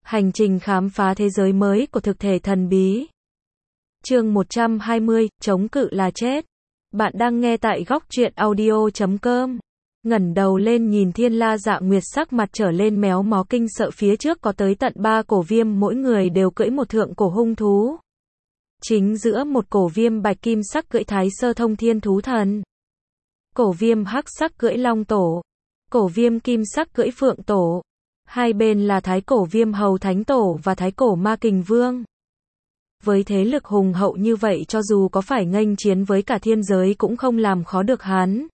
Hành trình khám phá thế giới mới của thực thể thần bí. Chương 120, chống cự là chết. Bạn đang nghe tại góc truyện audio.com. Ngẩng đầu lên nhìn Thiên La Dạ Nguyệt, sắc mặt trở lên méo mó kinh sợ, phía trước có tới tận 3 cổ viêm, mỗi người đều cưỡi một thượng cổ hung thú. Chính giữa một cổ viêm bạch kim sắc cưỡi Thái Sơ Thông Thiên Thú Thần. Cổ viêm hắc sắc cưỡi Long Tổ. Cổ viêm kim sắc cưỡi Phượng Tổ. Hai bên là Thái cổ viêm hầu Thánh Tổ và Thái cổ ma kình vương. Với thế lực hùng hậu như vậy, cho dù có phải nghênh chiến với cả thiên giới cũng không làm khó được hắn.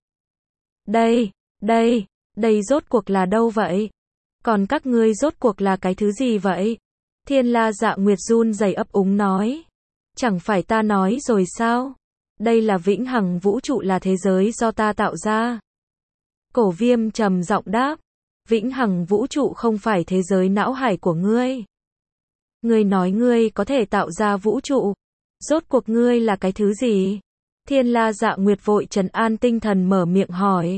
Đây rốt cuộc là đâu vậy? Còn các ngươi rốt cuộc là cái thứ gì vậy? Thiên La Dạ Nguyệt run rẩy ấp úng nói. Chẳng phải ta nói rồi sao? Đây là vĩnh hằng vũ trụ, là thế giới do ta tạo ra. Cổ viêm trầm giọng đáp. Vĩnh hằng vũ trụ không phải thế giới não hải của ngươi. Ngươi nói ngươi có thể tạo ra vũ trụ. Rốt cuộc ngươi là cái thứ gì? Thiên La Dạ Nguyệt vội trấn an tinh thần, mở miệng hỏi.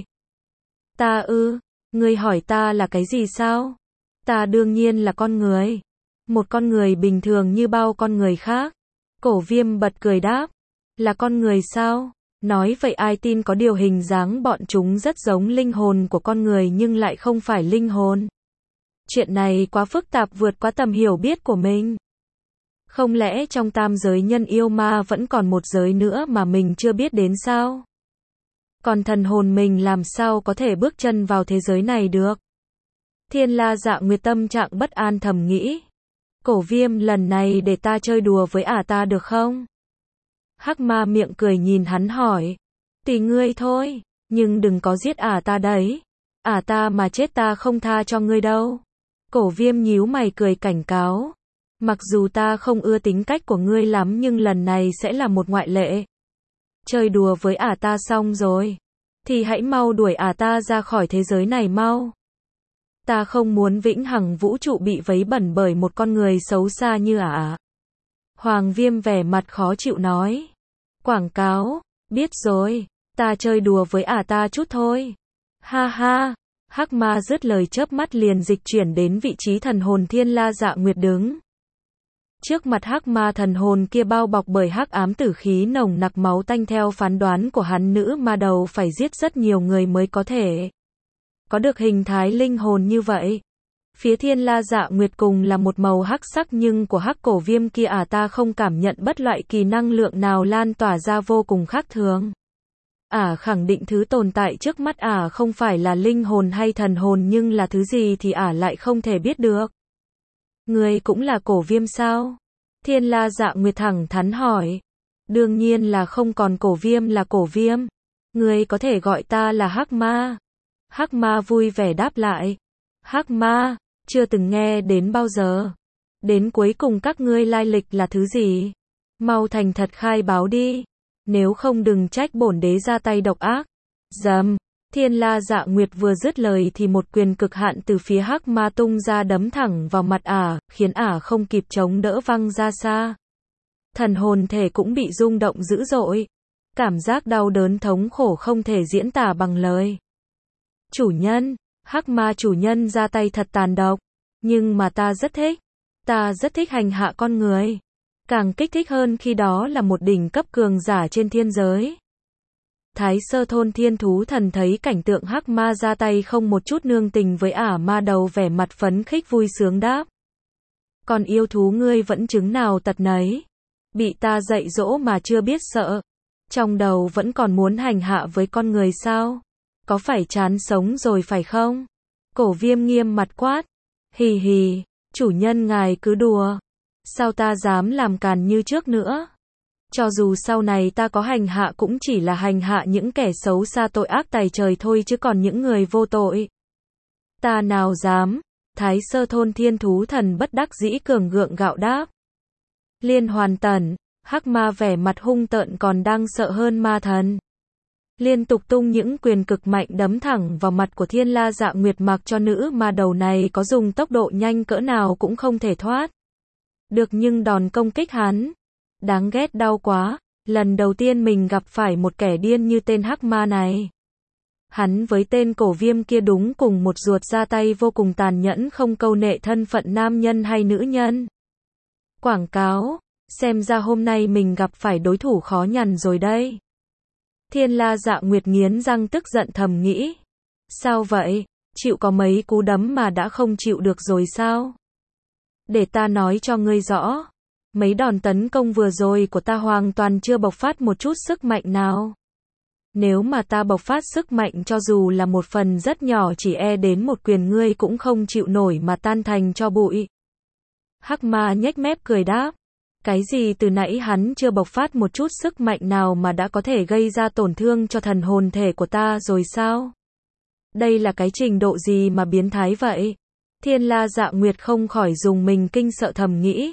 Ta ư? Ngươi hỏi ta là cái gì sao? Ta đương nhiên là con người. Một con người bình thường như bao con người khác. Cổ viêm bật cười đáp. Là con người sao? Nói vậy ai tin, có điều hình dáng bọn chúng rất giống linh hồn của con người nhưng lại không phải linh hồn. Chuyện này quá phức tạp, vượt quá tầm hiểu biết của mình. Không lẽ trong tam giới nhân yêu ma vẫn còn một giới nữa mà mình chưa biết đến sao? Còn thần hồn mình làm sao có thể bước chân vào thế giới này được? Thiên La Dạ Nguyệt tâm trạng bất an thầm nghĩ. Cổ viêm, lần này để ta chơi đùa với ta được không? Hắc ma miệng cười nhìn hắn hỏi. Tùy ngươi thôi, nhưng đừng có giết ta đấy. Ta mà chết ta không tha cho ngươi đâu. Cổ viêm nhíu mày cười cảnh cáo. Mặc dù ta không ưa tính cách của ngươi lắm nhưng lần này sẽ là một ngoại lệ. Chơi đùa với ta xong rồi thì hãy mau đuổi ta ra khỏi thế giới này mau. Ta không muốn vĩnh hằng vũ trụ bị vấy bẩn bởi một con người xấu xa như Hoàng viêm vẻ mặt khó chịu nói. Quảng cáo, biết rồi, ta chơi đùa với ta chút thôi. Ha ha, hắc ma dứt lời chớp mắt liền dịch chuyển đến vị trí thần hồn Thiên La Dạ Nguyệt đứng. Trước mặt hắc ma thần hồn kia bao bọc bởi hắc ám tử khí nồng nặc máu tanh, theo phán đoán của hắn, nữ ma đầu phải giết rất nhiều người mới có thể có được hình thái linh hồn như vậy. Phía Thiên La Dạ Nguyệt cùng là một màu hắc sắc, nhưng của hắc cổ viêm kia ta không cảm nhận bất loại kỳ năng lượng nào lan tỏa ra, vô cùng khác thường. Khẳng định thứ tồn tại trước mắt không phải là linh hồn hay thần hồn, nhưng là thứ gì thì lại không thể biết được. Ngươi cũng là cổ viêm sao? Thiên La Dạ Nguyệt thẳng thắn hỏi. Đương nhiên là không, còn cổ viêm là cổ viêm. Ngươi có thể gọi ta là hắc ma. Hắc ma vui vẻ đáp lại. Hắc ma, chưa từng nghe đến bao giờ. Đến cuối cùng các ngươi lai lịch là thứ gì? Mau thành thật khai báo đi. Nếu không đừng trách bổn đế ra tay độc ác. Dầm. Thiên La Dạ Nguyệt vừa dứt lời thì một quyền cực hạn từ phía hắc ma tung ra, đấm thẳng vào mặt khiến không kịp chống đỡ văng ra xa. Thần hồn thể cũng bị rung động dữ dội. Cảm giác đau đớn thống khổ không thể diễn tả bằng lời. Chủ nhân, hắc ma chủ nhân ra tay thật tàn độc. Nhưng mà ta rất thích. Ta rất thích hành hạ con người. Càng kích thích hơn khi đó là một đỉnh cấp cường giả trên thiên giới. Thái Sơ Thôn Thiên Thú Thần thấy cảnh tượng hắc ma ra tay không một chút nương tình với ma đầu, vẻ mặt phấn khích vui sướng đáp. Còn yêu thú ngươi vẫn chứng nào tật nấy. Bị ta dạy dỗ mà chưa biết sợ. Trong đầu vẫn còn muốn hành hạ với con người sao? Có phải chán sống rồi phải không? Cổ viêm nghiêm mặt quát. Hì hì, chủ nhân ngài cứ đùa. Sao ta dám làm càn như trước nữa? Cho dù sau này ta có hành hạ cũng chỉ là hành hạ những kẻ xấu xa tội ác tày trời thôi, chứ còn những người vô tội ta nào dám. Thái Sơ Thôn Thiên Thú Thần bất đắc dĩ cường gượng gạo đáp. Liên hoàn tẩn, hắc ma vẻ mặt hung tợn còn đang sợ hơn ma thần. Liên tục tung những quyền cực mạnh đấm thẳng vào mặt của Thiên La Dạ Nguyệt, mặc cho nữ ma đầu này có dùng tốc độ nhanh cỡ nào cũng không thể thoát được nhưng đòn công kích hắn. Đáng ghét, đau quá, lần đầu tiên mình gặp phải một kẻ điên như tên hắc ma này. Hắn với tên Cổ Viêm kia đúng cùng một ruột, ra tay vô cùng tàn nhẫn, không câu nệ thân phận nam nhân hay nữ nhân. Quảng cáo, xem ra hôm nay mình gặp phải đối thủ khó nhằn rồi đây. Thiên La Dạ Nguyệt nghiến răng tức giận thầm nghĩ. Sao vậy, chịu có mấy cú đấm mà đã không chịu được rồi sao? Để ta nói cho ngươi rõ. Mấy đòn tấn công vừa rồi của ta hoàn toàn chưa bộc phát một chút sức mạnh nào. Nếu mà ta bộc phát sức mạnh cho dù là một phần rất nhỏ, chỉ đến một quyền ngươi cũng không chịu nổi mà tan thành cho bụi. Hắc Ma nhếch mép cười đáp. Cái gì, từ nãy hắn chưa bộc phát một chút sức mạnh nào mà đã có thể gây ra tổn thương cho thần hồn thể của ta rồi sao? Đây là cái trình độ gì mà biến thái vậy? Thiên La Dạ Nguyệt không khỏi dùng mình kinh sợ thầm nghĩ.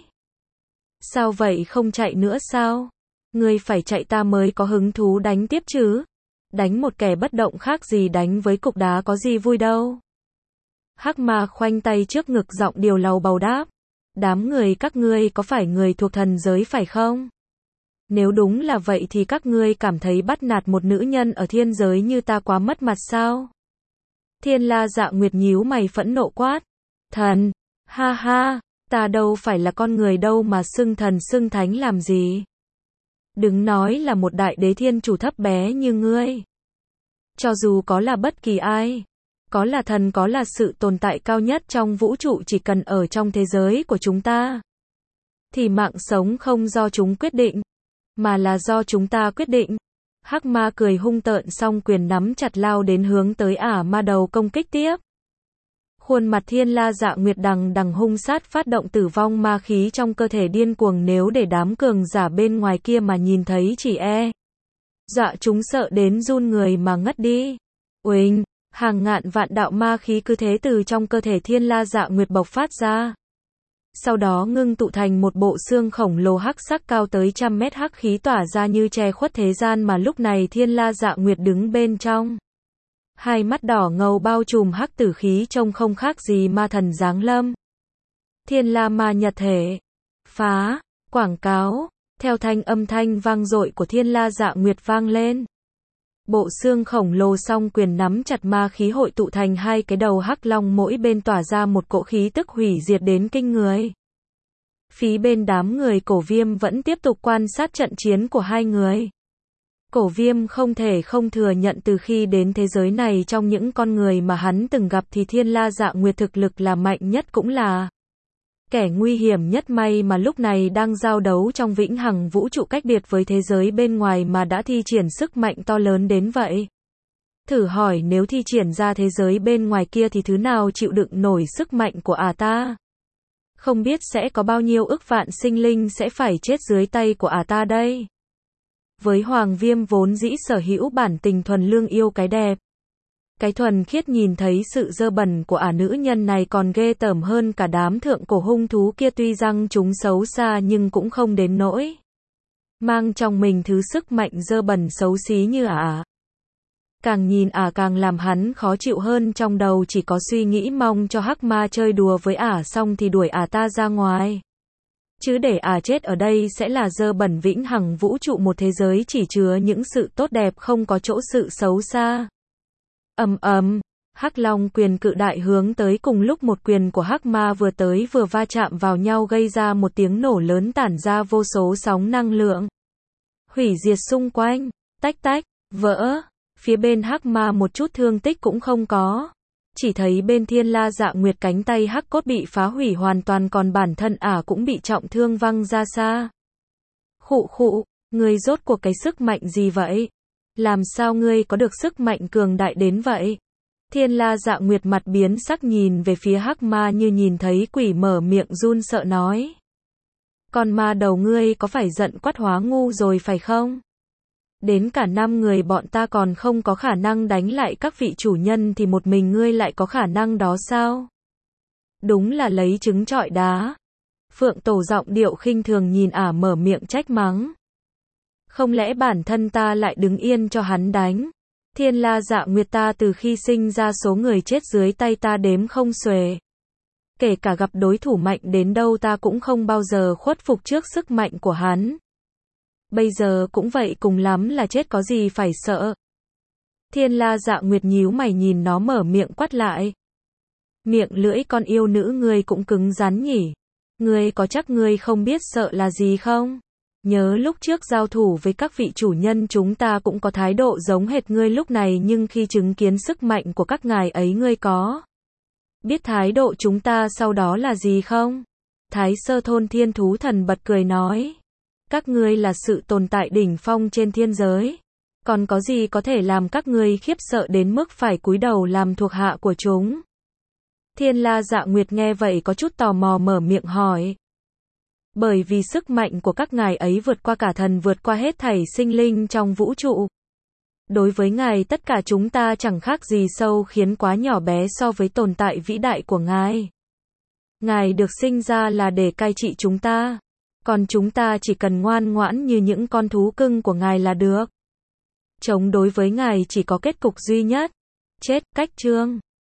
Sao vậy, không chạy nữa sao? Ngươi phải chạy ta mới có hứng thú đánh tiếp chứ. Đánh một kẻ bất động khác gì đánh với cục đá có gì vui đâu. Hắc Ma khoanh tay trước ngực, giọng điều lầu bầu đáp. Đám người các ngươi có phải người thuộc thần giới phải không? Nếu đúng là vậy thì các ngươi cảm thấy bắt nạt một nữ nhân ở thiên giới như ta quá mất mặt sao? Thiên La Dạ Nguyệt nhíu mày phẫn nộ quát. Thần, ha ha, ta đâu phải là con người đâu mà xưng thần xưng thánh làm gì? Đừng nói là một đại đế thiên chủ thấp bé như ngươi. Cho dù có là bất kỳ ai, có là thần, có là sự tồn tại cao nhất trong vũ trụ, chỉ cần ở trong thế giới của chúng ta, thì mạng sống không do chúng quyết định, mà là do chúng ta quyết định. Hắc Ma cười hung tợn, song quyền nắm chặt lao đến hướng tới ả ma đầu công kích tiếp. Khuôn mặt Thiên La Dạ Nguyệt đằng đằng hung sát, phát động tử vong ma khí trong cơ thể điên cuồng, nếu để đám cường giả bên ngoài kia mà nhìn thấy chỉ dọa chúng sợ đến run người mà ngất đi. Uỳnh, hàng ngàn vạn đạo ma khí cứ thế từ trong cơ thể Thiên La Dạ Nguyệt bộc phát ra. Sau đó ngưng tụ thành một bộ xương khổng lồ hắc sắc cao tới 100 mét, hắc khí tỏa ra như che khuất thế gian, mà lúc này Thiên La Dạ Nguyệt đứng bên trong. Hai mắt đỏ ngầu bao trùm hắc tử khí, trông không khác gì ma thần giáng lâm. Thiên La Ma Nhật Thể. Phá. Quảng cáo. Theo âm thanh vang dội của Thiên La Dạ Nguyệt vang lên. Bộ xương khổng lồ song quyền nắm chặt ma khí hội tụ thành hai cái đầu hắc long, mỗi bên tỏa ra một cỗ khí tức hủy diệt đến kinh người. Phía bên đám người Cổ Viêm vẫn tiếp tục quan sát trận chiến của hai người. Cổ Viêm không thể không thừa nhận, từ khi đến thế giới này, trong những con người mà hắn từng gặp thì Thiên La Dạ Nguyệt thực lực là mạnh nhất, cũng là kẻ nguy hiểm nhất. May mà lúc này đang giao đấu trong vĩnh hằng vũ trụ cách biệt với thế giới bên ngoài mà đã thi triển sức mạnh to lớn đến vậy. Thử hỏi nếu thi triển ra thế giới bên ngoài kia thì thứ nào chịu đựng nổi sức mạnh của ả ta? Không biết sẽ có bao nhiêu ức vạn sinh linh sẽ phải chết dưới tay của ả ta đây. Với Hoàng Viêm vốn dĩ sở hữu bản tình thuần lương yêu cái đẹp, cái thuần khiết, nhìn thấy sự dơ bẩn của ả nữ nhân này còn ghê tởm hơn cả đám thượng cổ hung thú kia. Tuy rằng chúng xấu xa nhưng cũng không đến nỗi mang trong mình thứ sức mạnh dơ bẩn xấu xí như ả. Càng nhìn ả càng làm hắn khó chịu hơn, trong đầu chỉ có suy nghĩ mong cho Hắc Ma chơi đùa với ả xong thì đuổi ả ta ra ngoài. Chứ để ả chết ở đây sẽ là dơ bẩn vĩnh hằng vũ trụ, một thế giới chỉ chứa những sự tốt đẹp, không có chỗ sự xấu xa. Ầm ầm, Hắc Long quyền cự đại hướng tới, cùng lúc một quyền của Hắc Ma vừa tới vừa va chạm vào nhau, gây ra một tiếng nổ lớn, tản ra vô số sóng năng lượng hủy diệt xung quanh. Tách tách, vỡ. Phía bên Hắc Ma một chút thương tích cũng không có. Chỉ thấy bên Thiên La Dạ Nguyệt cánh tay hắc cốt bị phá hủy hoàn toàn, còn bản thân ả cũng bị trọng thương văng ra xa. Khụ khụ, ngươi rốt cuộc cái sức mạnh gì vậy? Làm sao ngươi có được sức mạnh cường đại đến vậy? Thiên La Dạ Nguyệt mặt biến sắc nhìn về phía Hắc Ma như nhìn thấy quỷ, mở miệng run sợ nói. Con ma đầu, ngươi có phải giận quát hóa ngu rồi phải không? Đến cả 5 người bọn ta còn không có khả năng đánh lại các vị chủ nhân thì một mình ngươi lại có khả năng đó sao? Đúng là lấy trứng trọi đá. Phượng Tổ giọng điệu khinh thường nhìn ả, mở miệng trách mắng. Không lẽ bản thân ta lại đứng yên cho hắn đánh? Thiên La Dạ Nguyệt, ta từ khi sinh ra số người chết dưới tay ta đếm không xuể. Kể cả gặp đối thủ mạnh đến đâu ta cũng không bao giờ khuất phục trước sức mạnh của hắn. Bây giờ cũng vậy, cùng lắm là chết, có gì phải sợ. Thiên La Dạ Nguyệt nhíu mày nhìn nó mở miệng quát lại. Miệng lưỡi con yêu nữ ngươi cũng cứng rắn nhỉ. Ngươi có chắc ngươi không biết sợ là gì không? Nhớ lúc trước giao thủ với các vị chủ nhân chúng ta cũng có thái độ giống hệt ngươi lúc này, nhưng khi chứng kiến sức mạnh của các ngài ấy ngươi có biết thái độ chúng ta sau đó là gì không? Thái Sơ Thôn Thiên Thú Thần bật cười nói. Các ngươi là sự tồn tại đỉnh phong trên thiên giới. Còn có gì có thể làm các ngươi khiếp sợ đến mức phải cúi đầu làm thuộc hạ của chúng? Thiên La Dạ Nguyệt nghe vậy có chút tò mò mở miệng hỏi. Bởi vì sức mạnh của các ngài ấy vượt qua cả thần, vượt qua hết thảy sinh linh trong vũ trụ. Đối với ngài tất cả chúng ta chẳng khác gì sâu khiến quá nhỏ bé so với tồn tại vĩ đại của ngài. Ngài được sinh ra là để cai trị chúng ta. Còn chúng ta chỉ cần ngoan ngoãn như những con thú cưng của ngài là được. Chống đối với ngài chỉ có kết cục duy nhất. Chết. Cách chương